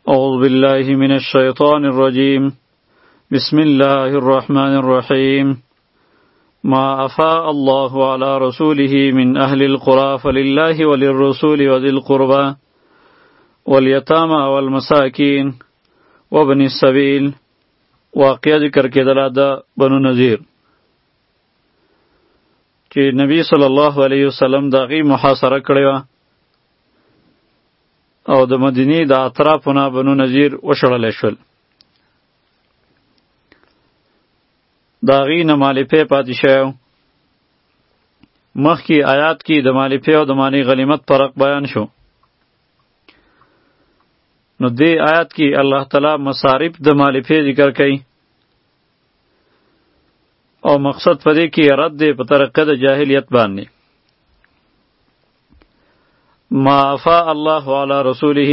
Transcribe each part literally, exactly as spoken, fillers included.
أعوذ بالله من الشيطان الرجيم بسم الله الرحمن الرحيم ما أفاء الله على رسوله من أهل القرى فلله وللرسول وذي القربى واليتامى والمساكين وابن السبيل. واقعہ ذکر کېدله د بنو نذیر چې نبی صلی الله علیه وسلم د هغې محاصره کړې وه او د مدینې د اطرافونه بنو نذیر وشړلی شول. د هغې نه مالفې پاتې شوی و. مخکې آیات کې د مالفې او د مانع غنیمت فرق بیان شو. نو دې آیات کې الله تعالی مصارف د مالفې ذکر کوي او مقصد په دې کې رد دی په طریقه د جاهلیت باندې. ما افاء الله علی رسوله،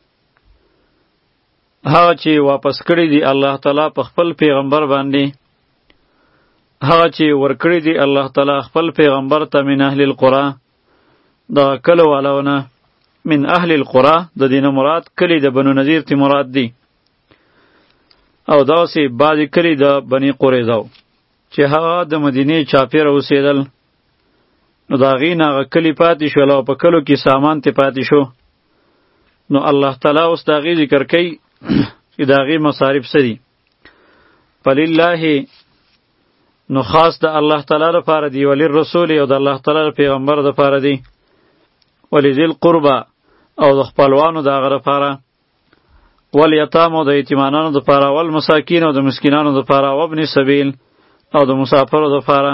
هغه چې واپس کړي دي الله تعالی په خپل پیغمبر باندې، هغه چې ورکړي دي الله تعالی خپل پیغمبر ته من اهل القرى، د کلو والونه. من اهل القرى د دینه مراد کلی د بنو نذیر تی مراد دی، او داسې بعضې کلی د بني قریظه چې هغه د مدینې چاپیره اوسېدل. نو د هغې نه هغه کلي پاتې شول او په کلو کې سامان ترې پاتې شو. نو الله تعالی اوس د هغې ذکر کوي چې د هغې مصارف څه دي. فلله نو خاص د الله تعالی لپاره دی، وللرسول او د الله تعالی د پیغمبر دپاره دی، ولذي القربه او د خپلوانو د هغه لپاره، والیتامو د یتیمانانو دپاره، والمساکین او د مسکینانو دپاره، وابن سبیل او د مسافرو دپاره.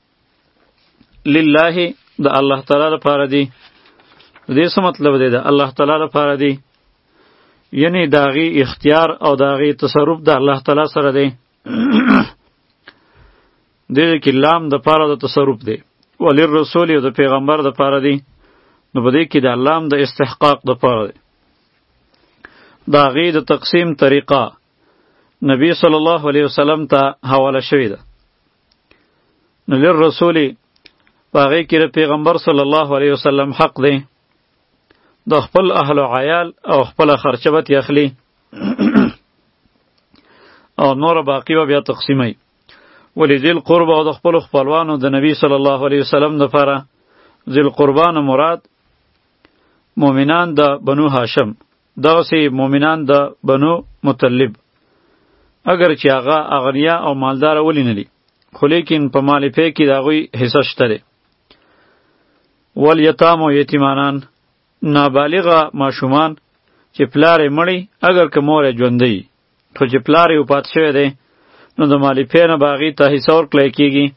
لله د الله تعالی لپاره دی. د دې څه مطلب دی؟ د الله تعالی لپاره دی، یعنی د هغې اختیار او د هغې تصرف د الله تعالی سره دی. دې کې لام د پاره د تصرف دی، وللرسول او د پیغمبر دپاره دی. نو په دې کې د لام د استحقاق دپاره دی. د هغې د تقسیم طریقه نبی صلی الله علیه وسلم ته حواله شوې ده. نو للرسول په هغې کې د پیغمبر صلی الله علیه وسلم حق دی، د خپل اهل و عیال او خپله خرچه به ترې اخلي او نوره باقي به بیا تقسیموي. ولذي القربه او د خپلو خپلوانو د نبی صلی الله علیه وسلم دپاره. ذي القربه نه مراد مؤمنان د بنو هاشم، دغسې مؤمنان د بنو مطلب، اگر چې هغه اغنیا او مالداره ولې نه دي، خو لیکن په مالفې کې د هغوی حصه شته دی. والیتام او یتیمانان، نابالغه ماشومان چې پلار یې مړی اگر که مور یې ژوندی، خو چې پلار یې وفات شوی دی نو د مالفې نه به هغې ته حصه ورکړی کېږي.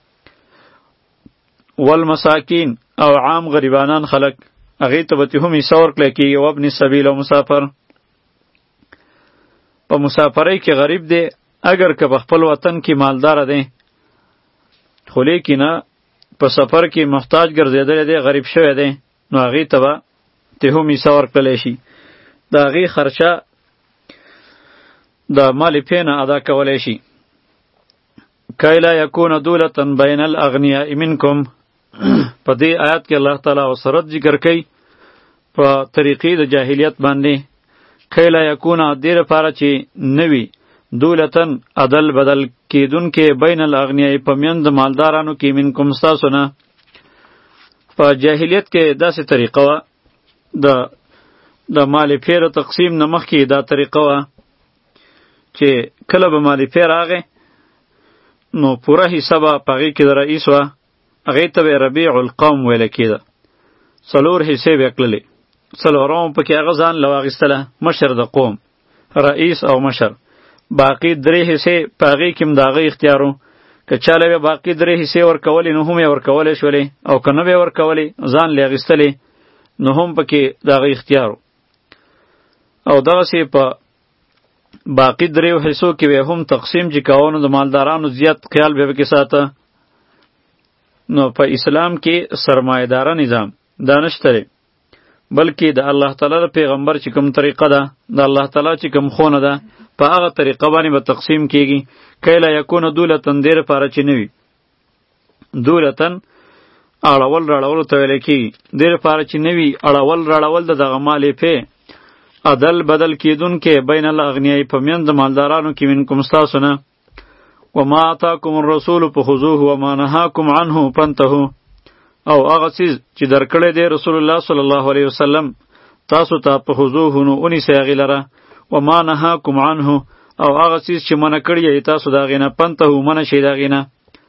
والمساکین او عام غریبانان خلق، هغې ته به ترې هم حصه ورکړی کېږي. وابن سبیل او مسافر، په مسافرۍ کې غریب دی اگر که په خپل وطن کې مالداره دی، خو لیکنه په سفر کې محتاج ګرځېدلی دی، غریب شوی دی، نو هغې ته به ترې هم حصه ورکړلی شي. د هغې خرچه د مالفې نه ادا کولی شي. کی لا یکون دولة بین الاغنیاء منکم، په دې آیات کې الله تعالی وسرت ذکر کوي په طریقې د جاهلیت باندې. کی لا یکون دې لپاره چې نوي دولتن عدل بدل کېدونکې بین الاغنیاء په میند مالدارانو کې منکم ستاسو نه. په جاهلیت کې داسې طریقه وه، د د مالفې د تقسیم نه مخکې دا طریقه وه چې کله به مالفې راغی نو پوره حصه به په هغې کې د رئیس وه، هغې ته به ربیع القوم ویله کېده. څلور حصې به یې کړلې، څلورمه پکې هغه ځان له واخیستله، مشر د قوم، رئیس او مشر. باقي درې حصې په هغې کې هم د هغه اختیار و، که چاله به باقي درې حصې ورکولې نو هم یې ورکولی شولې، او که نه به یې ورکولې ځان له اخیستلې نو هم پکې د هغه اختیار و. او دغسې په باقي دریو حصو کې به هم تقسیم چې کوو نو د مالدارانو زیات خیال به پکې ساته. نو په اسلام کې سرمایه‌داره نظام دا نشته دی، بلکې د الله تعالی د پیغمبر چې کوم طریقه ده، د الله تعالی چې کوم ښوونه ده، په هغه طریقه باندې به تقسیم کېږي. کی لا یکون دولتن دې لپاره چې نه وي، دولتن اړول راړولو ته ویلی کېږي، دې لپاره چې نه وي اړول راړول د دغه مالفې عدل بدل کیدون کې بین الاغنیاء په میند مالدارانو کې منکم ستاسو نه وما آتاکم الرسول فخذوه وما نهاکم عنه فانتهوا او هغه څیز چې درکړی دی رسول الله صلی الله علیه وسلم تاسو ته فخذوه نو ونیسئ هغې لره وما نهاکم عنه او هغه څیز چې منع کړی یې تاسو د هغې نه فانتهوا منع شئ د هغې نه.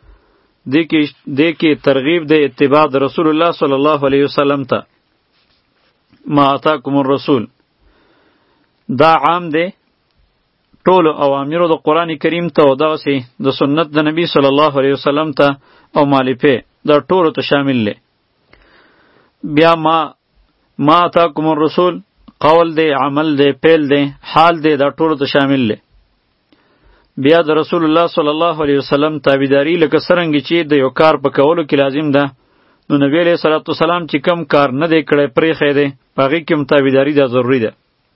دې کې ترغیب د اتباع د رسول الله صلی الله علیه وسلم ته. ما آتاکم الرسول دا عام دی ټولو اوامرو د قرآن کریم ته او دغسې د سنت د نبی صلی الله علیه وسلم ته او مالفې دا ټولو ته شامل دی. بیا ما ما آتاکم الرسول قول دی، عمل دی، فعل دی، حال دی، دا ټولو ته شامل دی. بیا د رسول الله صلی الله علیه وسلم تابعداري لکه څرنګه چې د یو کار په کولو کې لازم ده، نو نبی علیه صلوات والسلام چې کم کار نه دی کړی پرېښی دی په هغې کې هم تابعداري دا ضروري ده.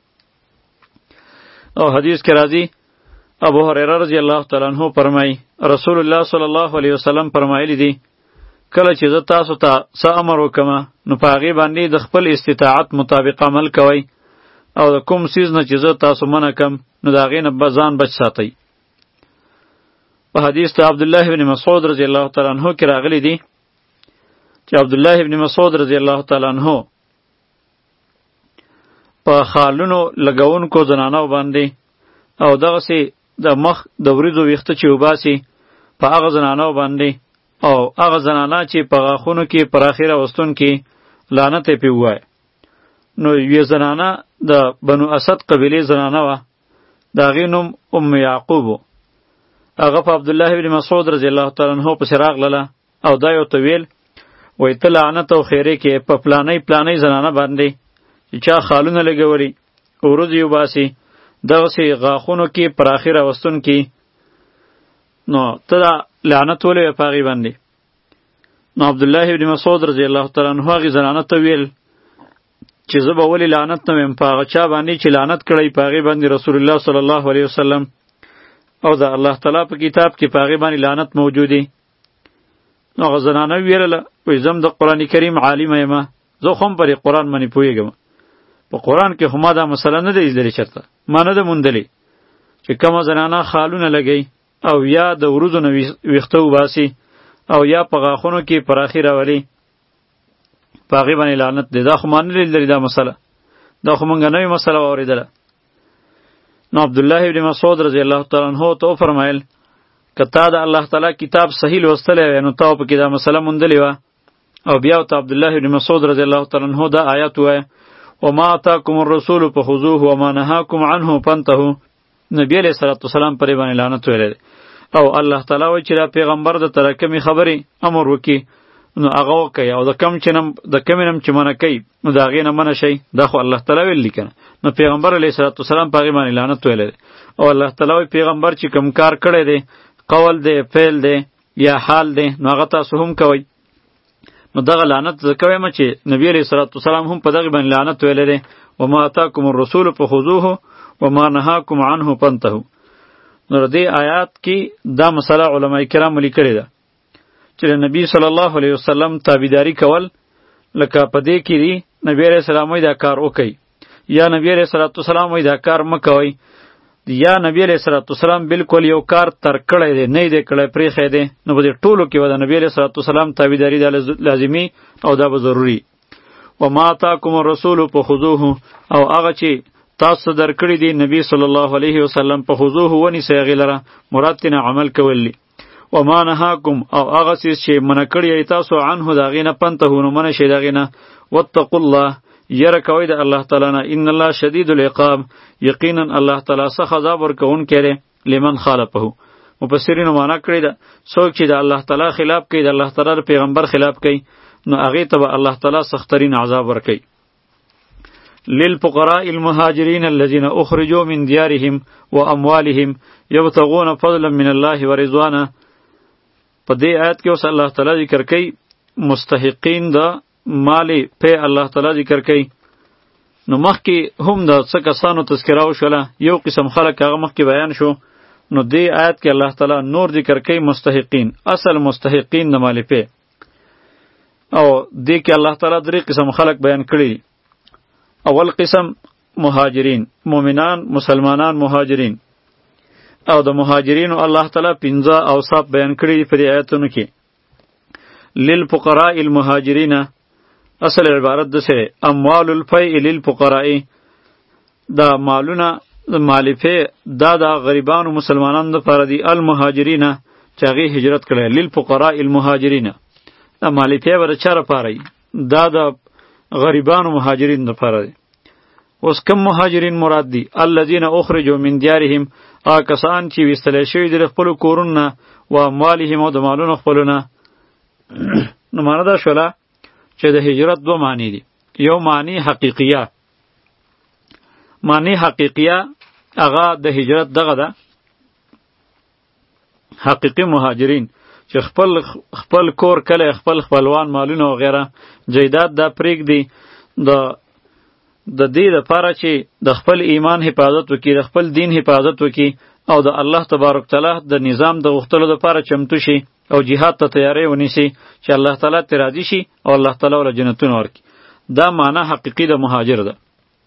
او حدیث کې راځي ابو هریره رضی الله تعالی عنہ فرمایي رسول الله صلی الله علیه وسلم فرمایلی دي کله چې زه تاسو ته څه امر وکم نو په هغې باندې د خپل استطاعت مطابق عمل کوئ او د کوم څیز نه چې زه تاسو منع کم نو د هغې نه ځان بچ ساتئ. په حدیث د عبدالله بن مسعود رضی الله تعالی عنہ کې راغلی دی چې عبدالله بن مسعود رضی الله تعالی عنہ په خالونو لګونکو زنانو باندې او دغسې د مخ د وریځو ویښته چې وباسي په هغه زنانو باندې او هغه زنانه چې په غاښونو کې پر اخر راوستونکي لعنت یې پرې ووایه. نو یوې زنانه د بنو اسد قبیلې زنانه وه، د هغې نوم ام یعقوب و. هغه په عبدالله بن مسعود رضی الله تعالی عنہ پسې راغلله او دا یې ورته ویل وایي ته لعنت او خیرې کې په پلانۍ پلانۍ زنانه باندې چې چا خالونه لګولي وروځې وباسي دغسې غاښونو کې پر اخر راوستونکي، نو ته دا لعنت ولې وایې په هغې باندې؟ نو عبدالله بن مسعود رضی الله تعالی عنہ هغې زنانه ته ویل چې زه به ولې لعنت نه ویم په هغه چا باندې چې لعنت کړی په هغې باندې رسول الله صلی الله علیه وسلم او د الله تعالی په کتاب کې په هغې باندې لعنت موجود دی. نو هغه زنانه ویرله وایي زه هم د قرآن کریم عالمه یم، زه خو هم پرې قرآن باندې پوهېږم، په قرآن کې خو ما دا مسله نه ده لیدلې چېرته، ما نه ده موندلې چې کومه زنانه خالونه لګوي او یا د وروځو نه ویښته وباسي او یا په غاښونو کې پراخي راولي په هغې باندې لعنت دی. دا خو ما نه لیدلې دا مسله، دا خو موږ نوې مسله واورېدله. نو عبدالله بن مسعود رضی الله تعالی عنہ ته وفرمایل که تا د الله تعالی کتاب صحیح لوستلی وی نو تا پکې دا مسله موندلې وه. او بیا ورته عبدالله بن مسعود رضی الله تعالی عنہ دا آیات ووایه وما آتاکم الرسول فخذوه وما نهاکم عنه فانتهوا. نبی علیه صلوات والسلام پرې باندې لعنت ویلی دی او الله تعالی وایي چې دا پیغمبر د طرح کمې خبرې امر وکړي نو هغه وکئ او د کم چې نم د کمې نم چې منع کوي نو د هغې نه منع شئ. دا خو الله تعالی ویلي که نه، نو پیغمبر علیه صلوات والسلام په هغې باندې لعنت ویلی دی او الله تعالی وایي پیغمبر چې کوم کار کړی دی قول دی فعل دی یا حال دی نو هغه تاسو هم کوئ. نو دغه لعنت زه کویم چې نبی علیه صلوات والسلام هم په دغې باندې لعنت ویلی دی وما آتاکم الرسول فخذوه وما نهاکم عنه فانتهوا. نو د دې آیات کې دا مسله علما کرامو لیکلې ده چې د نبی صلی الله علیه وسلم تابعداري کول لکه په دې کې دی نبی علیه السلام وایي دا کار وکئ یا نبی علیه صلوات والسلام وایي دا کار مه کوئ یا نبی علیه صلوات والسلام بالکل یو کار ترک کړی دی نه دی کړی پرېښی دی نو په دې ټولو کې به د نبی علیه صلوات والسلام تابعداري دا لازمي او دا به ضروري. وما آتاکم الرسول فخذوه او هغه چې تاسو درکړي دی نبی صلی الله علیه وسلم فخذوه ونیسئ هغې لره مراد ترې نه عمل کول دي. وما نهاکم او هغه څیز چې منع کړی یې تاسو عنه د هغې نه فانتهوا نو منع شئ د هغې نه. واتقوا الله یره کوئ د الله تعالی نه ان الله شدید العقاب یقینا الله تعالی سخت عذاب ورکوونکی دی لمن خالفه. مفسرینو معنا کړې ده څوک چې د الله تعالی خلاف کوي د الله تعالی د پیغمبر خلاف کوي نو هغې ته به الله تعالی سختترین عذاب ورکوي. للفقراء المهاجرين الذين اخرجوا من ديارهم واموالهم يبتغون فضلا من الله ورضوانه. په دې آیت کې اوس الله تعالی ذکر کوي مستحقین د مال په الله تعالی ذکر کوي. نو مخکې هم د څه کسانو تذکره وشوله، یو قسم خلک هغه مخکې بیان شو. نو دې آیت کې الله تعالی نور ذکر کوي مستحقین، اصل مستحقین د مال په. او دې کې الله تعالی درې قسم خلک بیان کړي. اول قسم مهاجرین، مؤمنان مسلمانان مهاجرین. او د مهاجرینو الله تعالی پنځه اوصاف بیان کړي په دې آیاتونو کې. للفقراء المهاجرین، اصل عبارت د سره اموال الفیء للفقراء، دا مالونه د مالفه دا د غریبانو مسلمانانو لپاره دي. المهاجرین چې هغه هجرت کړي، للفقراء المهاجرین، دا مالفه ور چاره پاره دا د غریبانو مهاجرین لپاره دي. اوس کوم مهاجرین مراد دي؟ الذين اخرجوا من ديارهم، هغه کسان چې ویستل شوي دي خپل کورونه و اموالهم او د مالونو خپلونه. نو معنا دا شوله چې د هجرت دو معنی دي. یو معنی حقیقیه، معنی حقیقیه هغه د هجرت دغه ده، حقیقی مهاجرین چې خپل خپل کور کله خپل خپلوان مالونه و غیره جیدات دا پرېږدي د د دې لپاره چې د خپل ایمان حفاظت وکړي، د خپل دین حفاظت وکړي او د الله تبارک تعالی د نظام د غوښتلو لپاره چمتو شي او جهاد ته تیاری ونیسي چې الله تعالی ته راضي شي او الله تعالی ول جنتونه ورکړي. دا معنی حقیقی د مهاجر ده.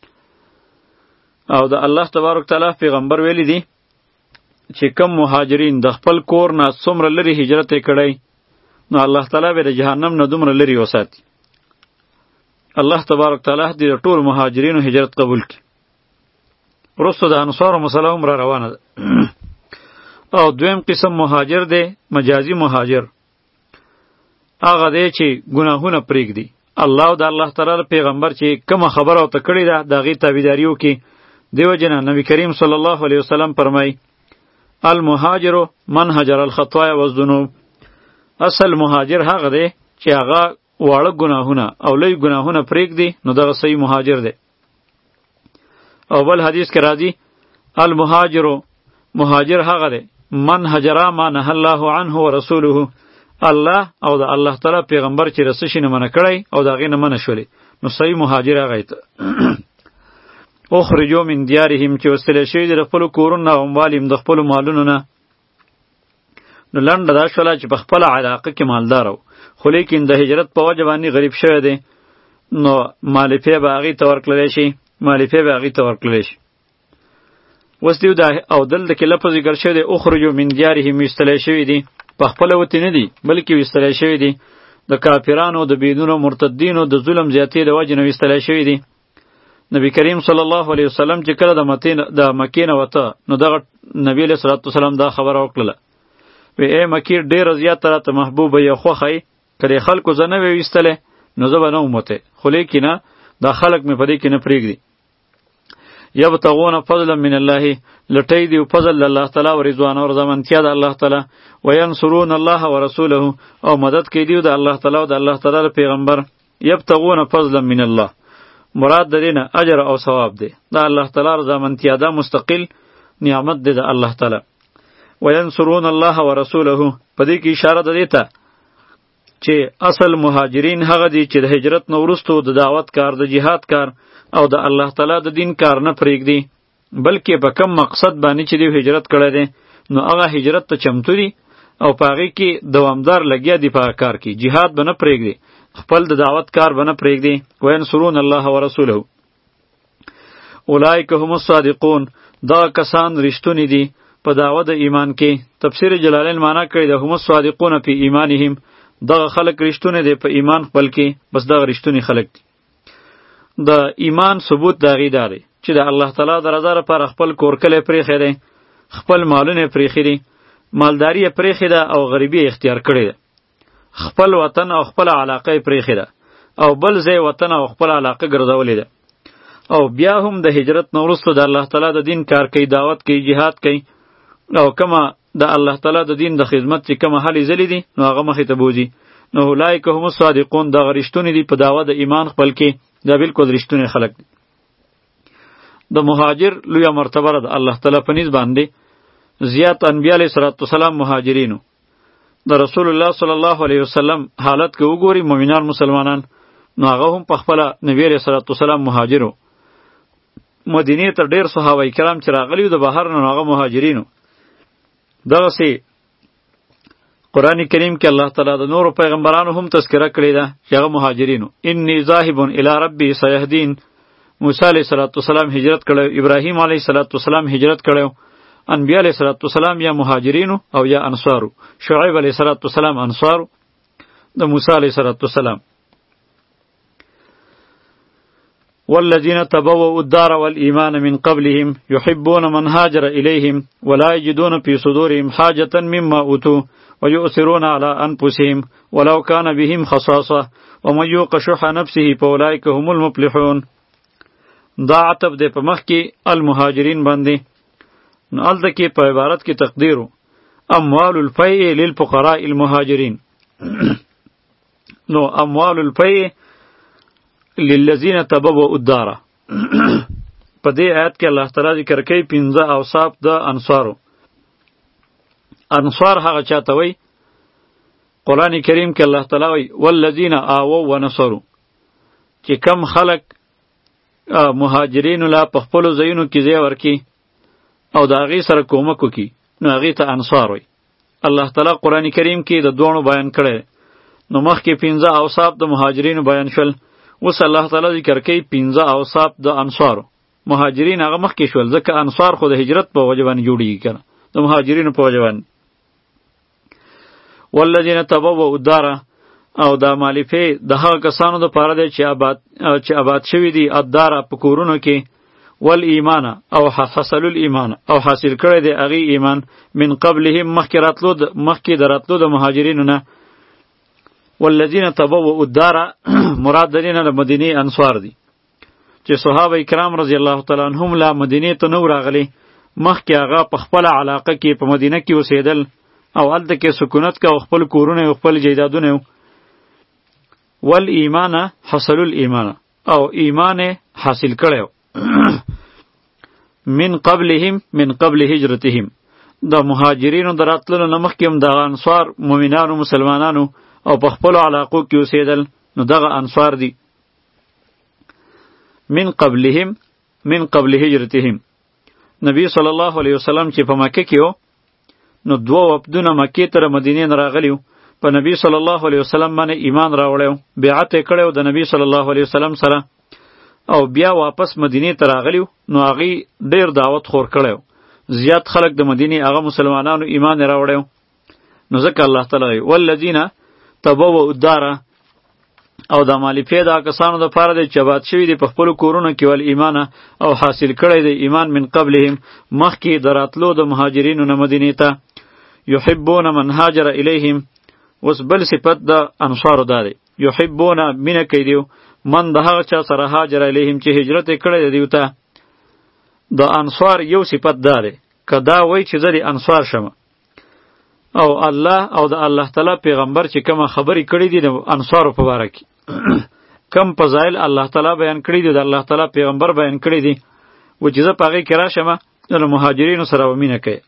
او د الله تبارک تعالی پیغمبر ویلی دی چې کم مهاجرین د خپل کور نه څومره لري هجرت کړی، نو الله تعالی به د جهنم نه دومره لري وساتي. الله تبارک تعالی دې ټول مهاجرینو هجرت قبول کړي. وروسته د انصارو مسله هم را روانه ده. او دویم قسم مهاجر دی مجازي مهاجر، هغه دی چې ګناهونه پرېږدي. الله او د الله تعالی پیغمبر چې کومه خبره ورته کړې ده د هغې تابعداري وکړي. دیو جنا نبی کریم صلی الله علیه وسلم فرمای المهاجر من هجر الخطایا والذنوب، اصل مهاجر هغه دی چې هغه واړه ګناهونه او لوی ګناهونه پرېږدي، نو دغه صحیح مهاجر دی. او بل حدیث کې راځي المهاجر، مهاجر هغه دی من هجر ما نهى الله عنه ورسوله، الله او د الله تعالی پیغمبر چې رسې شي نه منع کړی او د هغې نه منع شولې، نو صحیح مهاجر هغه دی. اخرجوا من دیارهم، چې وستلی شوي دي د خپلو کورونو او اموالهم، د خپلو مالونو نه. نو لنډه دا شوله چې په خپله علاقه کې مالدار و، خو لیکن د هجرت په وجه باندې غریب شوی دی، نو مالفې به هغې ته ورکړلی شي، مالفې به هغې ته ورکړلی شي. اوس دیو دا او دلته کې لفظ ذکر شوی دی اخرجوا من دیارهم، ویستلی شوي دي، په خپله وتې نه دي بلکې ویستلی شوي دي د کافرانو د بېدونو مرتدینو د ظلم زیاتې د وجې نه ویستلی شوي دي. نبی کریم صلی الله علیه وسلم چې کله د د مکې نه وته، نو دغه نبی علیه صلوات وسلام دا خبره وکړله، وی ای مکې ډېره زیاته راته محبوبه یې خوښه یې، که د خلکو زه نه وی ویستلی نو زه به نه وم وتی، خو لیکنه دا خلک مې په دې کې نه پرېږدي. یبتغون فضلا من الله، لټی دی فضل د الله تعالی او رضوان او رضامندتیا د الله تعالی. وینصرون الله ورسوله، او مدد کوي دی د الله تعالی او د الله تعالی پیغمبر. یبتغون فضلا من الله، مراد د دینه اجر او ثواب دی، دا الله تعالی رضامندتیا دا مستقل نعمت دی د الله تعالی. وینصرون الله ورسوله، په دې کې اشاره ده دیته چې اصل مهاجرین هغه دي چې د هجرت نه وروسته د دعوت کار، د جهاد کار او د الله تعالی د دین کار نه پرېږدي، بلکې په کم مقصد باندې چې دی هجرت کړی دی، نو هغه هجرت ته چمتو دي او په هغې کې دوامدار لګیا دي په کار کې، جهاد به نه پرېږدي، خپل د دعوت کار به نه پرېږدي. وینصرون الله ورسوله اولئک هم الصادقون، دغه کسان رښتونی دي په دعوه د ایمان کې. تفسیر جلالین معنا کړی د هم الصادقون فی ایمانهم، دغه خلک رښتونی دی په ایمان خپل کې، بس دغه رښتونی خلک دي. د ایمان ثبوت د هغې دا دی چې د الله تعالی د رضا لپاره خپل کورکلی پرېښی دی، خپل مالونه یې پرېښي دي، مالداري یې پرېښې ده او غریبي یې اختیار کړې ده، خپل وطن او خپل علاقه یې پرېښې ده او بل ځای وطن او خپل علاقه ګرځولې ده، او بیا هم د هجرت نه وروسته د الله تعالی د دین کار کوي، دعوت کوي، جهاد کوي، او کومه د الله تعالی د دین د خدمت چې کومه هلې ځلې دي نو هغه مخې ته بوځي. نو اولئک هم الصادقون، دغه رښتونې دي په دعوه د ایمان خپل کې، دا بالکل رښتونی خلک دي. د مهاجر لویه مرتبه ده د الله تعالی په نیز باندې. زیات انبیا علیه صلوات وسلام مهاجرینو. د رسول الله صلی الله علیه وسلم حالت کې وګوري مؤمنان مسلمانان، نو هغه هم په خپله نبی علیه صلوات وسلام مهاجرو. مدینې ته ډېر صحابه کرام چې راغلي وو د بهر نه، نو هغه مهاجرینو. دغسې قرآن کریم کې الله تعالی د نورو پیغمبرانو هم تذکره کړې ده چې هغه مهاجرینو. انی ذاهب الی ربی سیهدین، موسی علیه السلام هجرت کړو، ابراهیم علیه السلام هجرت کړو، انبیاء علیه السلام یا مهاجرینو او یا انصارو. شعیب علیه السلام انصارو د موسی علیه السلام. والذین تبوؤوا الدار والایمان من قبلهم یحبون من هاجر الیهم ولا یجدون فی صدورهم حاجة مما اوتوا ویؤثرون علی انفسهم ولو کان بهم خصاصة ومن یوق شح نفسه فاولئک هم المفلحون. دا عطف دی په مخ کې المهاجرین باندې. نو الته کې په عبارت کې تقدیرو اموال الفیء للفقراء المهاجرین. نو اموال الفیء للذین تبوؤوا الدار. په دې آیت کې الله تعالی ذکر کوي پنځه اوصاف د انصارو. انصار هغه چاته وای قرآن کریم کې الله تعالی وای والذین آووا ونصروا، چې کم خلق مهاجرین لا په خپل ځایونو کې ځای ورکی او د هغې سره کومک وکړي نو هغې ته انصار وای. الله تعالی قرآن کریم کې د دوړو بیان کړی. نو مخکې پنځه اوصاف د مهاجرینو بیان شول، اوس الله تعالی ذکر کوي پنځه اوصاف د انصارو. مهاجرین هغه مخکې شول ځکه انصار خو د هجرت په وجه باندې جوړیږي کنه، د مهاجرینو په وجه باندې. والذین تبوؤوا الدار او دا مالفه د هغه کسانو د پاره دی چې آباد چې آباد شوي دي الدار په کورونو کې، ول ایمان او حاصل الایمان او حاصل کړی دی هغې ایمان من قبلهم مخکې راتلو مخکې د راتلو د مهاجرینو نه. والذین تبوؤوا الدار مراد د دې نه د مدینې انصار دي چې صحابه کرام رضی الله تعالی عنهم لا مدینې ته نو راغلي، مخکې هغه په خپله علاقه کې په مدینه کې اوسېدل او هلته کې سکونت که او خپل کورونه او خپل جیدادونه و. والایمان حصل الایمان او ایمان حاصل کړی من قبلهم من قبل هجرتهم. د مهاجرینو د راتللو نه مخکې هم دغه انصار مؤمنانو مسلمانانو او په خپلو علاقو کې اوسېدل، نو دغه انصار دي. من قبلهم من قبل هجرتهم. نبی صلی الله علیه وسلم چې په مکه کې و نو دوه وفدونه مکې ته مدینې نه راغلي وو، په نبی صلی الله علیه وسلم باندې ایمان راوړی و، بیعت یې کړی و د نبی صلی الله علیه وسلم سره، او بیا واپس مدینې ته راغلي و. نو هغې ډېر دعوت خور کړی و، زیات خلک د مدینې هغه مسلمانانو ایمان یې راوړی و. نو ځکه الله تعالی وایي والذین تبوؤوا الدار او دا مالفې دا کسانو د پاره دی چې آباد شوي دي په خپلو کورونو کې ول ایمان او حاصل کړی دی ایمان من قبلهم مخکې د راتلو د مهاجرینو نه مدینې ته. یحبون من هاجر الیهم. اوس بل صفت د انصارو دا دی یحبون مینه کوي دیو من د هغه چا سره هاجر الیهم چې هجرت یې کړی دی دیو ته. د انصار یو صفت دا دی که دا وایي چې زه د انصار شم او الله او د الله تعالی پیغمبر چې کومه خبرې کړې دي د انصارو په باره کې کم فضایل الله تعالی بیان کړي دي د الله تعالی پیغمبر بیان کړي دي و چې زه په هغې کې راشم نو د مهاجرینو سره به مینه کوي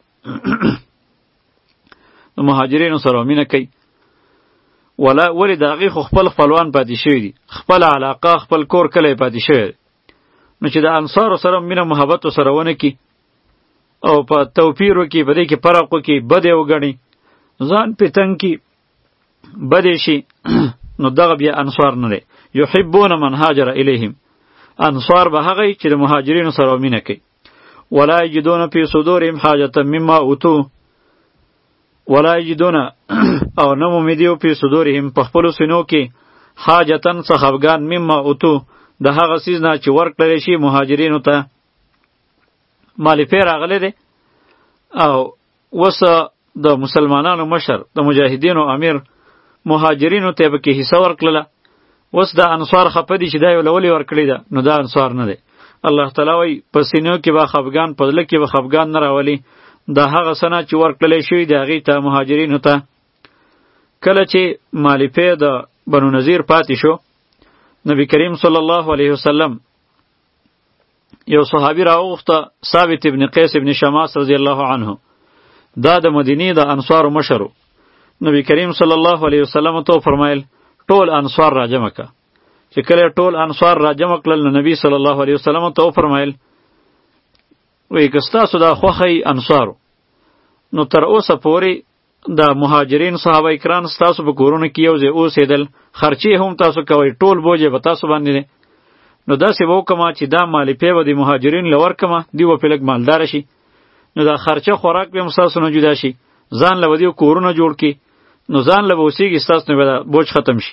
د مهاجرینو سره به مینه کوي ولا ولې د هغې خو خپل خپلوان پاتې شوي دي، خپل علاقه خپل کور کلی پاتې شوی دی. نو چې د انصارو سره مینه محبت سره ونه کړي او په توپیر وکړي، په دې کې فرق وکړي، بد یې وګڼي، ځان پې تنګ کړي، بد یې شي، نو دغه بیا انصار نه دی. یحبون من هاجر الیهم. انصار به هغه چې د مهاجرینو سره مینه کوي. ولا یجدون فی صدورهم حاجة مما اوتوا. ولا یجدون او نه مومیدیو فی صدورهم په خپلو سینو کې حاجتن څه خفګان مما اوتوا د هغه څیز نه چې ورکړلی شي مهاجرینو ته. مالفې راغلی دی او اوس د مسلمانانو مشر د مجاهدینو امیر مهاجرینو ته به کې حصه ورکړله. اوس د انصار خفه دي چې دا یې ولې ورکړې ده، نو دا انصار نه دی. الله تعالی وایي په سینو کې به خفګان، په زړه کې به خفګان نه راولي د هغه څه نه چې ورکړلی شوي د هغې ته مهاجرینو ته. کله چې مالفې د بنو نذیر پاتې شو، نبی کریم صلی الله علیه وسلم یو صحابي راوغوښته، ثابت ابن قیس ابن شماس رضی الله عنه، دا د مدینې د انصارو مشر و. نبی کریم صلی الله علیه وسلم ته فرمایل ټول انصار راجمع که. چې کله ټول انصار راجمع کړل نو نبی صلی الله علیه وسلم ته فرمایل وی که ستاسو دا خوښی انصارو نو تر اوسه پورې د مهاجرین صحابه کرام ستاسو په کورونو کې یو ځای اوسېدل، خرچې هم تاسو کوئ، ټول بوج به تاسو باندې دی. نو داسې به وکړمه چې دا مالفې به د مهاجرینو له ورکړمه دوی به پرې لږ مالداره شي، نو دا خرچه خوراک به هم ستاسو نه جدا شي، ځان له به دوی کورونه جوړ کړي، نو ځان له به اوسېږي، ستاسو نه به دا بوج ختم شي.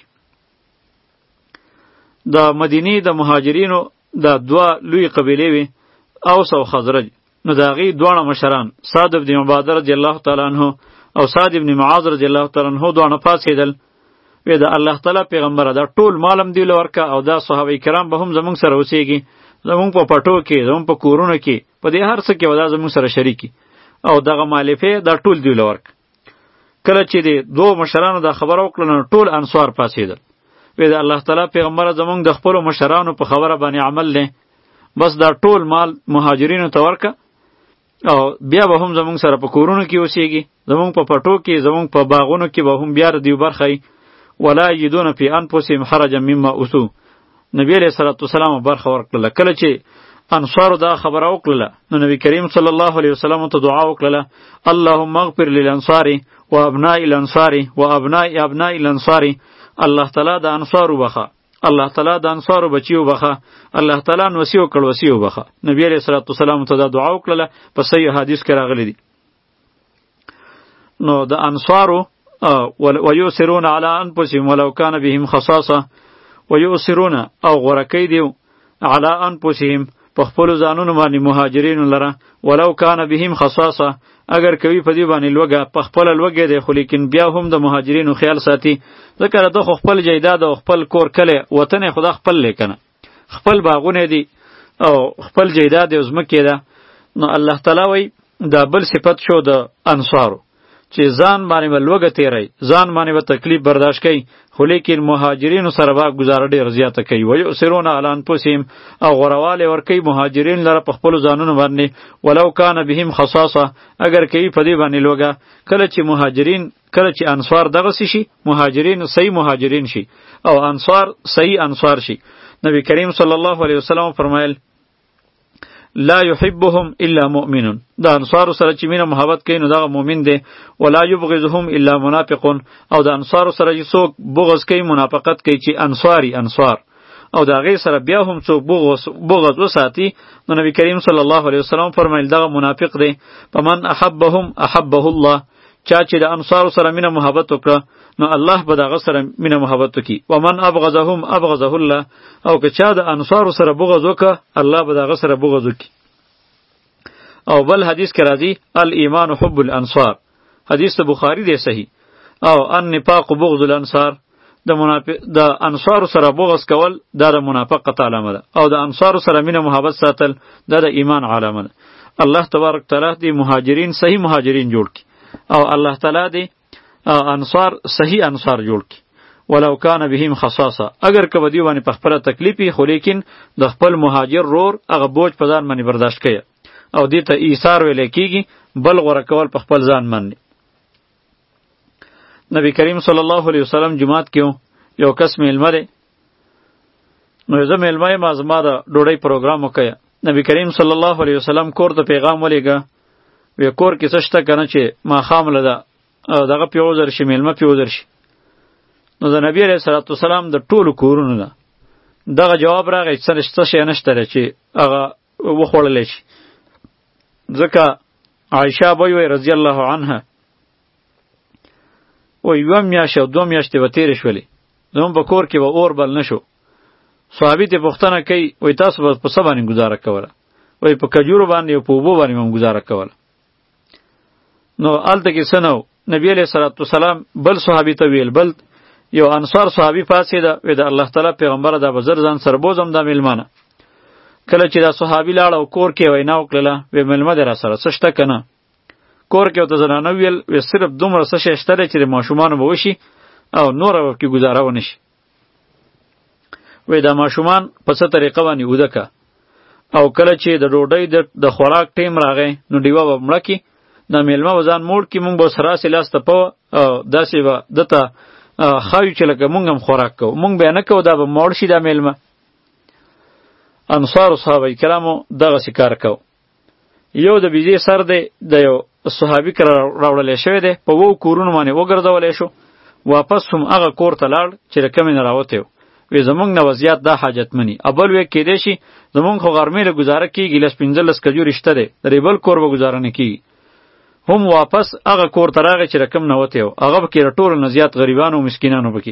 د مدینې د مهاجرینو دا دوه لوی قبیلې وې، اوس او خزرج. نو د هغې دواړه مشران سعد بن عباده رضی الله تعالی عنه او سعد بن معاذ رضی الله تعالی عنه دواړه پاڅېدل، وی د الله تعالی پیغمبره دا ټول مالم دی لورکه او دا صحابه کرام به هم زمونږ سره اوسېږي، زمونږ په پټو کې، زمونږ په کورونو کې، په دې هر څه کې به دا زمونږ سره شریکي او دغه مالفې دا ټول دی لورکه. کله چې د دوو مشرانو دا خبره وکړه نو ټول انصار پاڅېدل، وی د الله تعالی پیغمبره زمونږ د خپلو مشرانو په خبره باندې عمل دی، بس دا ټول مال مهاجرینو ته ورکه او بیا به هم زمونږ سره په کورونو کې اوسېږي، زمونږ په پټو کې، زمونږ په باغونو کې به هم بیا د دوی برخه وي. ولا یجدون فی انفسهم حرجا مما اوتوا. نبی علیہ الصلوۃ والسلام برخه ورکړله. کله چې انصارو دا خبره وکړله نو نبی کریم صلی الله علیه وسلم ته دعا وکړله، اللهم اغفر للانصار وابناء الانصار وابناء ابناء الانصار. الله تعالی د انصارو بخه، الله تعالی د انصارو بچیو بخه، الله تعالی نوسیو کړوسیو بخه. نبی علیہ الصلوۃ والسلام ته دا دعا وکړله، په صحیح حدیث کې راغلی دی. نو د انصارو ویؤثرون علی انفسهم ولو کان بهم خصاصه، ویؤثرون او غورکی دیو علی انفسهم په خپلو ځانونو باندې مهاجرینو لره، ولو کان بهم خصاصه اگر کوي په دې باندې لوږه، په خپله لوږه دی خو لیکن بیا هم د مهاجرینو خیال ساتي، ځکه د خو خپل جیداد او خپل کور کلی وطن یې خدا خپل دی کنه، خپل باغونه دي او خپل جیداد یې ځمکې ده. نو الله تعالی وایي دا بل صفت شو د انصارو چې ځان باندې به لوږه تیری، ځان باندې به تکلیف برداشت کوي، خو لیکن مهاجرینو سره به ګزاره ډېره زیاته کوي. ویؤثرون علی انفسهم او غوروالی ورکوي مهاجرین لره په خپلو ځانونو باندې، ولو کان بهم خصاصه اگر کوي په دې باندې لوږه. کله چې مهاجرین کله چې انصار دغسې شي، مهاجرین صحیح مهاجرین شي او انصار صحیح انصار شي. نبی کریم صلی الله علیه وسلم فرمایل لا يحبهم الا مؤمن. دا انصار سره چې مینه محبت کوي نو دغه مؤمن دی. ولا يبغضهم الا منافق. او دا انصار سره چې څوک بغض کوي، منافقت کوي چې انصاری انصار او دا غي سره بیا هم څوک بغض بغض وساتي نو نبی کریم صلی الله علیه وسلم فرمایل دغه منافق دی. فمن احبهم احبه الله. چا چې د انصار سره مینه محبت وکړه نو الله به دغه سره مینه محبت وکړي. ومن ابغضهم ابغضه الله. او که چا د انصار سره بغض وکړه الله به دغه سره بغض وکړي. او بل حدیث کې راځي الایمان حب الانصار، حدیث د بخاری دی صحیح. او النفاق بغض الانصار، د منافق د انصار سره بغض کول دا د منافقت علامه ده، او د انصار سره مینه محبت ساتل دا د ایمان علامه ده. الله تبارک تعالی دې مهاجرین صحیح مهاجرین جوړ کړي او الله تعالی دې انصار صحیح انصار جوړ کړي. ولو کان بهم خصاصه اگر که بدی باندې په خپل تکلیفي، خو لیکن د خپل مهاجر رور هغه بوج په ځان باندې برداشت کوي او دې ته ایثار ویل کېږي، بل غوره کول په خپل ځان باندې. نبی کریم صلی الله علیه وسلم جماعت کې یو کس میلمه دی، نو زه میلمه یم، زما د ډوډۍ پروګرام وکړه. نبی کریم صلی الله علیه وسلم کور ته پیغام ولیږه، وی کور کې څه شته که نه چې ماښام له ده دغه پې عذر شي، میلمه پې عذر شي. نو د نبی علیه صلات وسلام د ټولو کورونو نه دغه جواب راغی څه شی نشته دی چې هغه وخوړلی شي. ځکه عایشه به وی رضی الله عنها وی یوه میاشت او دوه میاشتې به تېرې شولې، زموږ په کور کې به اور بل نه شو. صحابي ترې پوښتنه کوي وی تاسو به په څه باندې ګزاره کوله؟ وی په کجورو باندې او په اوبو باندې به هم ګزاره کوله. نو هلته کې څه نه و، نبي علیه صلات وسلام بل صحابي ته ویل، بل یو انصار صحابي پاڅېده، وی د الله تعالی پیغمبره دا به زر ځان سره بوځم دا میلمانه. کله چې دا صحابي لاړ او کور کې وینا وکړله، وی میلمه دی را سره څه شته که نه؟ کور کې ورته زنانه ویل وی صرف دومره څه شی شته دی چې د ماشومانو به وشي او نوره به پکې ګزاره ونه شي. وی دا ماشومان په څه طریقه باندې اوده که، او کله چې د ډوډۍ د خوراک ټیم راغی نو ډیوه به مړه کړي، دا میلمه به ځان موړ کړي، مونږ به ورسره هسې لاس ته په داسې به ده ته ښایو چې لکه مونږ هم خوراک کوو، مونږ به یې نه کوو، دا به موړ شي دا میلمه. انصارو صحابه کرامو دغسې کار کو. یو د بیزې سر دی د یو صحابي کره راوړلی شوی دی، په وو کورونو باندې وګرځولی شو، واپس هم هغه کور ته لاړ چې له کومې نه راوتی و. وی زمونږ نه وضعیت دا حاجتمني. ابل وی کېدای شي زمونږ خو غرمې له ګزاره کېږي، لس پنځلس کجورې شته دی، درې بل کور به ګزاره نه کېږي. هم واپس هغه کور ته راغی چې رقم نوتی و، هغه به کې د ټولو نه زیات غریبانو او مسکینانو به کې.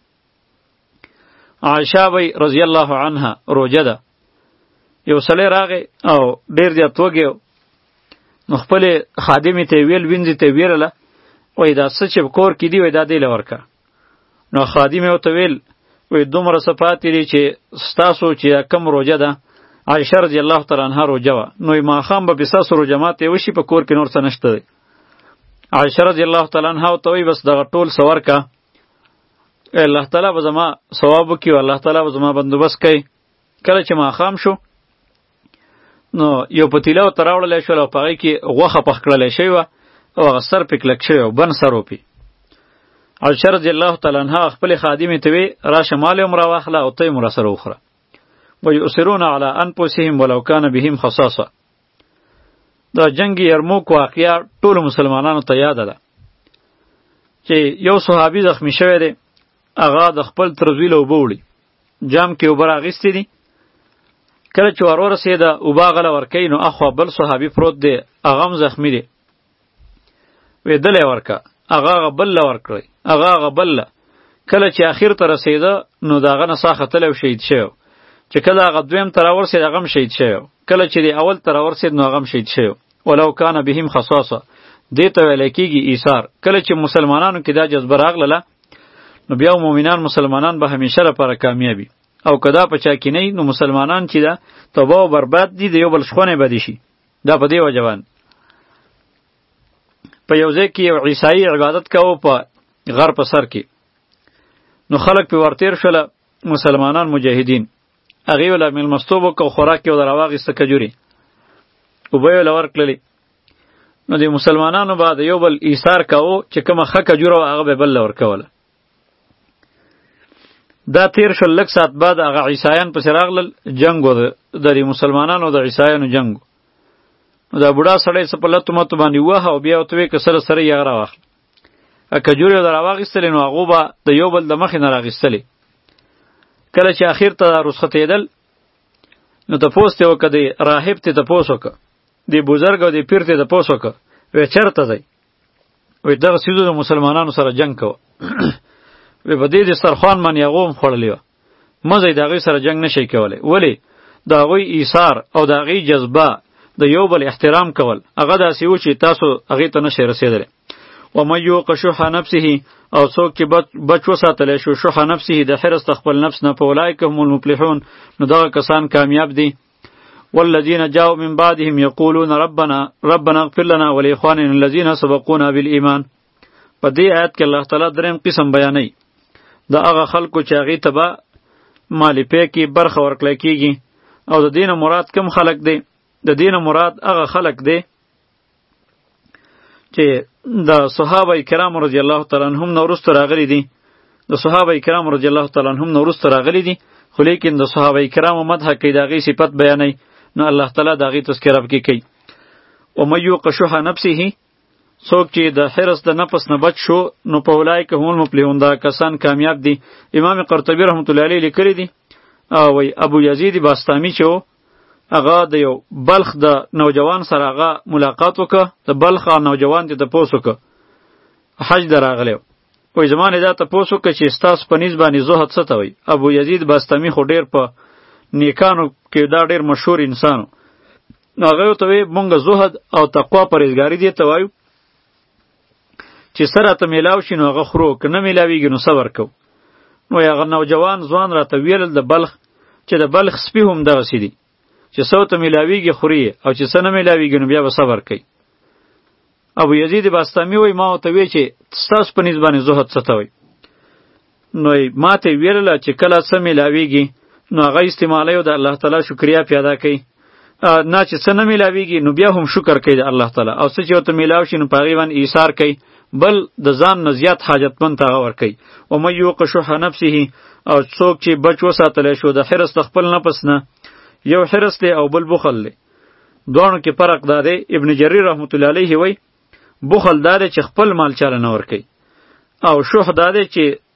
عایشه وی رضی الله عنها روجه ده، یو سړی راغی او ډېر زیات وږی و، نو خپلې خادمې ته یې ویل، وینځې ته یې ویلله، وایي دا څه چې په کور کې دي وایي دا دې له ورکه. نو خادمې ورته ویل وایي دومره څه پاتې دي چې ستاسو چې کم روجه ده. عایشه رضی الله تعالی عنها روجه وه، نو ماښام به پې ستاسو روجه ماتې وشي، په کور کې نور څه نشته دی. عایشه رضی الله تعالی عنها ورته وایي بس دغه ټول څه ورکه، الله تعالی به زما ثواب وکړي او الله تعالی به زما بندوبست کوي. کله چې ماښام شو نو یو پتیله ورته راوړلی شول او په هغې کې غوښه پخ کړلی شوې وه او هغه سر پې کلک شوی و، بند سر و پې. عایشه رضی الله تعالی عنها خپلې خادمې ته وی راشه مال یې هم راواخله او ته یې هم راسره وخوره. ویؤثرون علی انفسهم ولو کان بهم خصاصه. دا جنگ یرموک واقعه ټولو مسلمانانو ته یاده ده چې یو صحابي زخمی شوی دی، هغه د خپل ترزوی له اوبه وړي، جام کې اوبه راغیستې دي، کله چې ور ورسېده اوبه هغه له ورکوي، نو اخوا بل صحابي پروت دی، هغه هم زخمي دی، وی دله یې ورکه، هغه هغه بل له ورکړی، هغه هغه بل له. کله چې اخر ته رسېده نو د هغه نه ساه ختلی او شهید شوی، چې کله هغه دویم ته راورسېد هغه هم شهید شوی، کله چې د اول ته راورسېد نو هغه هم شهید شوی. ولو کان بهم خصاصه، دې ته ویلی کېږي ایثار. کله چې مسلمانانو کې دا جذبه راغلله نو بیا مؤمنان مسلمانان به همیشه لپاره کامیابي، او که دا په چا کې نه نو مسلمانان چې ده توبه او برباد دي، د یو بل شخونې به دي شي. دا په دې وجه باندې په یو ځای کې یو عیسایي عبادت کوو په غر په سر کې، نو خلک پې ورتېر شوله مسلمانان مجاهدین، هغې وله میلمستوب وکړو، خوراک یې وله راواخېسته کجورې، اوبه یې وله ورکړلې. نو د مسلمانانو به د یو بل ایثار کوو چې کومه ښه کجوره وه هغه به بل له ورکوله. دا تیر شل لږ ساعت بعد هغه عیسایان پسې راغلل، جنګ و د مسلمانانو د عیسایانو جنګ. نو دا بوډا سړی څه په لتو متو باندې ووهه او بیا ورته ویې که سره سره یې هغه راواخله، کجورې یې راواخېستلې، نو هغو به د یو بل د مخې نه راغېستلې. کله چې اخر ته رخصتېدل نو تپوس ته وکړه، د راهب ته تپوس وکړه، د بزرګ او د پیر ته تپوس وکړه، وی چېرته ځئ؟ وی دغه څیزو د مسلمانانو سره جنګ کوه. وی په دې دسترخوان باندې هغو هم خوړلې وه، مه ځئ د هغوی سره جنګ نه شئ کولی. ولې؟ د هغوی ایثار او د هغوی جذبه، د یو بل احترام کول، هغه داسې و چې تاسو هغې ته نشئ رسېدلی. ومن یوق شح نفسه، او څوک چې بچ وساتلی شو شح نفسه، د حرص د خپل نفس نه، فاولئک هم المفلحون، نو دغه کسان کامیاب دي. والذین جاءوا من بعدهم یقولون ربنا ربنا اغفر لنا ولاخواننا الذین سبقونا بالایمان. په دې آیت کې الله تعالی دریم قسم بیانوي، د هغه خلکو چې هغې ته به مالی پی کې برخه ورکړی کېږي. او د دې نه مراد کوم خلک دی؟ د دې نه مراد هغه خلک دی چې د صحابه کرام رضی الله تعالی عنهم نه وروسته راغلي دي، د صحابه کرام رضی الله تعالی عنهم نه وروسته راغلي دي، خو لیکن د صحابه کرامو مدح کوي، د هغې صفت بیانوي، نو الله تعالی د هغې تذکره پکې کوي. ومن یوق شح نفسه، څوک چې د حرص د نفس نه بچ شو، نو په اولئک هم المفلحون، دا کسان کامیاب دي. امام قرطبي رحمت الله علیه لیکلی دي، او ابو یزید باستامی چې و هغه د یو بلخ د نوجوان سره هغه ملاقات وکړه، د بلخ نوجوان ته تپوس وکړه، حج ته راغلی و، وایي زما نه دا تپوس وکړه چې ستاسو په نیز باندې زهد څه ته وایي. ابو یزید باستامی خو ډېر په نیکانو کې دا ډېر مشهور انسان و، نو هغه ورته وایي مونږ زهد او تقوا پرهیزګاري دې ته وایو چې سره ته میلاو شي نو هغه خورو، که نه میلاویږي نو صبر کو. نو هغه نوجوان ځوان راته ویل د بلخ چې د بلخ سپي هم دغسې دي، چې څه ته میلاویږي خوري او چې څه نه میلاویږي نو بیا به صبر کوي. ابو یزید باستامی وایي ما ورته وی چې ستاسو په نیز باندې زهد څه ته وایي؟ نو ما ته یې ویلله چې کله څه میلاویږي نو هغه استعمالوي او د الله تعالی شکریا پیدا کوي، نه چې څه نه میلاویږي نو بیا هم شکر کوي د الله تعالی، او څه چې ورته میلاو شي نو په هغې باندې ایثار کوي، بل د ځان نه زیات حاجتمند ته هغه ورکوي. ومن یوق شح نفسه، او څوک چې بچ وساتلی شو د حرص د خپل نفس نه، یو حرص دی او بل بخل دی، دواړو کې فرق دا دی. ابن جریر رحمت الله علیه وایي بخل دا دی چې خپل مال چاله نه ورکوي، او شح دا دی چې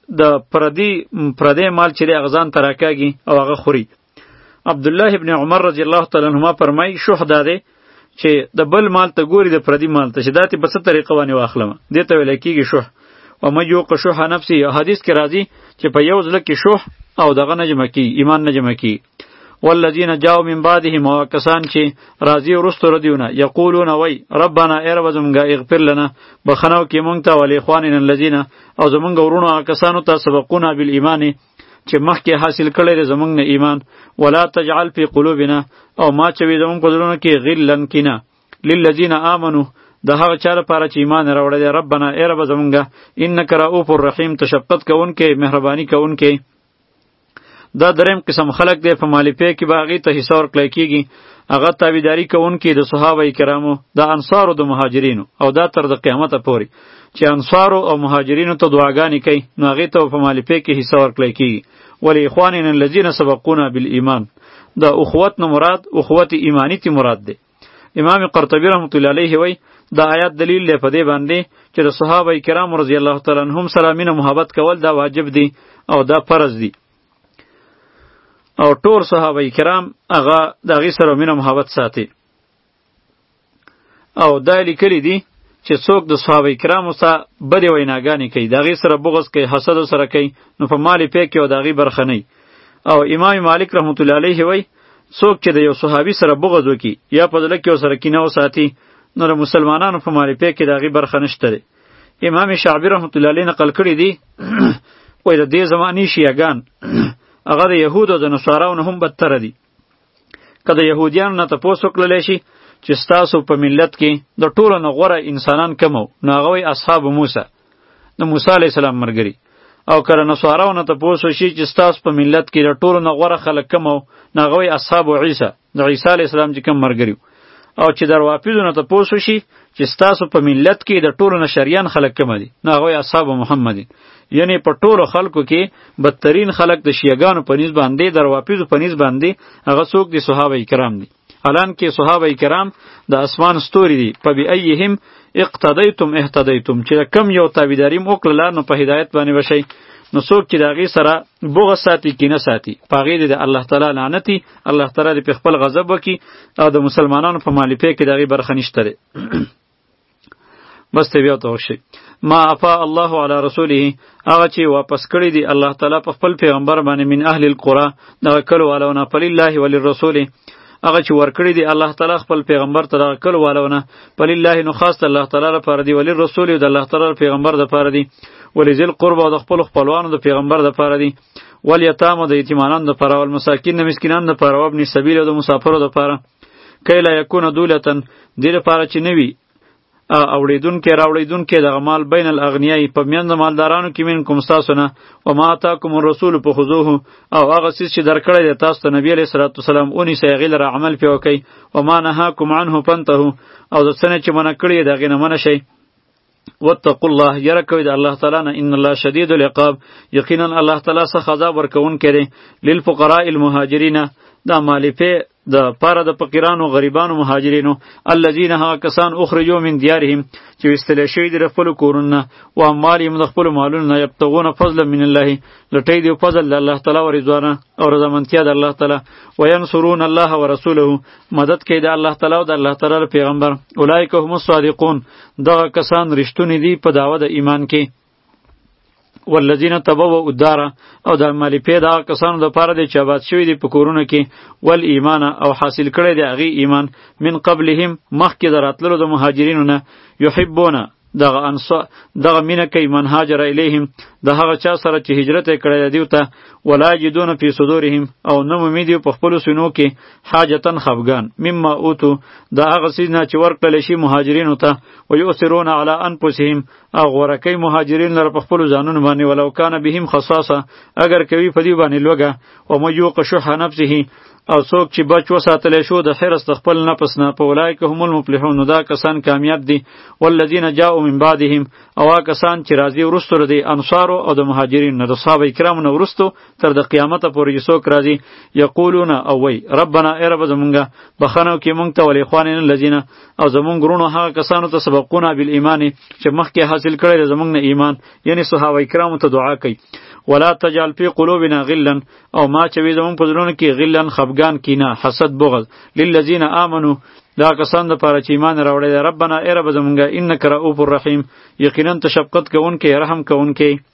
د پردی پردی مال چې دی غزان تراکاږي او هغه خوري. عبد الله ابن عمر رضی الله تعالی عنهما فرمای شح داده چې د بل مال ته ګوري د پردی مال ته چې داتې په څه طریقه باندې واخلم دې ته ویل کېږي شح. و من یوق شح نفسه حدیث کې راځي چې په یو ځل کې شح او دغه نه جمع کی ایمان نه جمع کی. والذین جاءوا من بعدهم وکسان چې راضی ورستو ردیونه یقولون وای ربنا ای رب زمونږه اغفر لنا بخنو کې مونږ ته ولی اخواننا الذین او زمونږ ورونو کسانو ته سبقونا بالایمان چې مخکې حاصل کړی دی زمونږ نه ایمان. ولا تجعل فی قلوبنا او ما چوي زمونږ په زړونو کې غلن کینه للذین آمنوا د هغه چا لپاره چې ایمان راوړی دی ربنا ای رب زمونږه انک رؤوف الرحیم تشفقت کوونکی مهرباني کوونکی. دا دریم قسم خلق دی په مالیپې کې باغی ته حصار کړی کېږي هغه تابعداري کوونکي د صحابه کرامو د انصارو د مهاجرینو او دا تر د قیامت پورې چې انصارو او مهاجرینو ته دعاګانې کوي نو هغې ته په مالیپې کې حصه ورکړی کېږي. ولی اخواننا الذین سبقونا بالایمان د اخوت نه مراد اخوت ایمانی تی مراد دی. امام قرطبی رحمت الله علیه وی دا آیات دلیل دی په دې باندې چې د صحابه کرام رضی الله تعالی عنهم سره مینه محبت کول دا واجب دی او دا فرض دی او ټول صحابه کرام هغه د هغې سره مینه محبت ساتي. او دا لیکلی دي چې څوک د صحابه کرامو سره بدې ویناګانې کوي د هغې سره بغض کوي حسد سره کوي نو په مال پې کې او د هغې برخه نه. او امام مالک رحمت الله علیه وی څوک چې د یو صحابي سره بغض وکړي یا په زړه کې ورسره کینه وساتي نو د مسلمانانو په مال پې کې د هغې برخه نشته دی. امام شعبي رحمت الله علیه نقل کړي دي وایي د دې زمانې شیعګان هغه د یهودو د نصاراو نه هم بدتره دي. که د یهودیانو نه تپوس وکړلی شي چې ستاسو په ملت کې د ټولو نه غوره انسانان کم وو نو هغه وایي اصحاب موسی د موسی علیه السلام ملګري. او که د نصاراو نه تپوس وشي چې ستاسو په ملت کې د ټولو نه غوره خلک کم وو نو هغه وایي اصحاب عیسی د عیسی علیه السلام چې کم ملګري. او چې د روافضو نه تپوس وشي چې ستاسو په ملت کې د ټولو نه شریان خلک کم دي نو هغه وایي اصحاب محمد. یعنی په ټولو خلکو کې بدترین خلک د شیعګانو په نسبت باندې د روافضو په نسبت باندې هغه څوک دي صحابه کرام دي. الان کې صحابه کرام د اسمان ستوري دي په بیئهم اقتدیتم اهتدیتم چې کم یو تابعداري وکړه نو په هدایت باندې وشئ. نو څوک چې د هغې سره بغض ساتي کینه ساتي په هغې د الله تعالی لعنتي الله تعالی دې په خپل غضب وکړي او د مسلمانانو په مالیپې کې د هغې برخه نشته دی. بس ته بیا ته وشئ ما افا الله علی رسوله هغه چې واپس کړی دی الله تعالی په خپل پیغمبر باندې من اهل القرى دغه کلو والونه فلله وللرسول هغه چې ورکړی دی الله تعالی خپل پیغمبر ته دغه کلو والونه فلله نو خاص الله تعالی لپاره دی وللرسول د الله تعالی پیغمبر لپاره دی ولذل قربا د خپل خپلوانو د پیغمبر لپاره دی والیتام د یتیمانو لپاره او المساکین د مسکینانو لپاره او ابن سبیل د مسافرو لپاره کایلا یکون دولتن دې لپاره چې نوی اوریدونکې راوړیدونکې دغه مال بین الاغنیای په میند مالدارانو کې من کوم ستاسو نه و ما اتاکم الرسول فخذوه او هغه څیز چې درکړی دی تاسو ته نبی علیه الصلاة والسلام ونیسئ هغې لره عمل پرې وکئ و ما نهاکم عنه فانتهوا او د څه نه چې منع کړي یې د هغې نه منع شئ. واتقوا الله یره کوئ د الله تعالی نه ان الله شدید العقاب یقینا الله تعالی سخت عذاب ورکوونکی دی. للفقراء المهاجرین دا مالیپې د پاره د فقیرانو غریبانو مهاجرینو الذین ها کسان اخرجوا من دیارهم چې ویستلی شوي دي د خپلو کورونو نه و اموالهم د خپلو مالونو نه یبتغون فضلا من الله لټوي دي فضل د الله تعالی او رضوانه او رضامندتیا د الله تعالی وینصرون الله ورسوله مدد کوي د الله تعالی او د الله تعالی پیغمبر اولئک هم الصادقون دغه کسان رښتونی دي په دعوه د ایمان کې. والذین تبوؤا الدار او د مالیپې دغه کسانو دپاره دی چې آباد شوي دي په کورونو کې ول ایمان او حاصل کړی دی هغې ایمان من قبلهم مخکې د راتللو د مهاجرینو نه یحبونه دغه انصار دغه مینه کوي من هاجر الیهم د هغه چا سره چې هجرت یې کړی دی دیو ته ولا یجدون فی صدورهم او نه مومي دي په خپلو سینو کې حاجتن خفګان مما اوتو د هغه څیز نه چې ورکړلی شي مهاجرینو ته ویؤثرون علی انفسهم او غوره کوي مهاجرین لره په خپلو ځانونو باندې ولو کان بهم خصاصه اگر کوي په دې باندې لوږه ومن یوق شح نفسه او څوک چې بچ وساتلی شو د حرص د خپل نفس نه په اولئک هم المفلحون نو دا کسان کامیاب دي. والذین جاءوا من بعدهم او هغه کسان چې راځي وروسته د انصار انصارو او د مهاجرین نه د صحابه کرامو نه وروستو تر د قیامت پورې چې څوک راځي یقولون او وی ربنا ای رب زمونږه بخنو کې مونږ ته ول اخواننا الذین او زمونږ ورونو هغه کسانو ته سبقونا بالایمان چې مخکې حاصل کړی زمونږ نه ایمان یعنی صحابه کرامو ته دعا کوي ولا تجعل فی قلوبنا غلا او ما چوي زمون په زړونو کې غلن خفګان کینه حسد بغض للذین آمنو دا کسان د پاره چې ایمان راوړی دی ربنا ای رب زمونږه انک رؤوف الرحیم یقینا ته شفقت کوونکی رحم کوونکی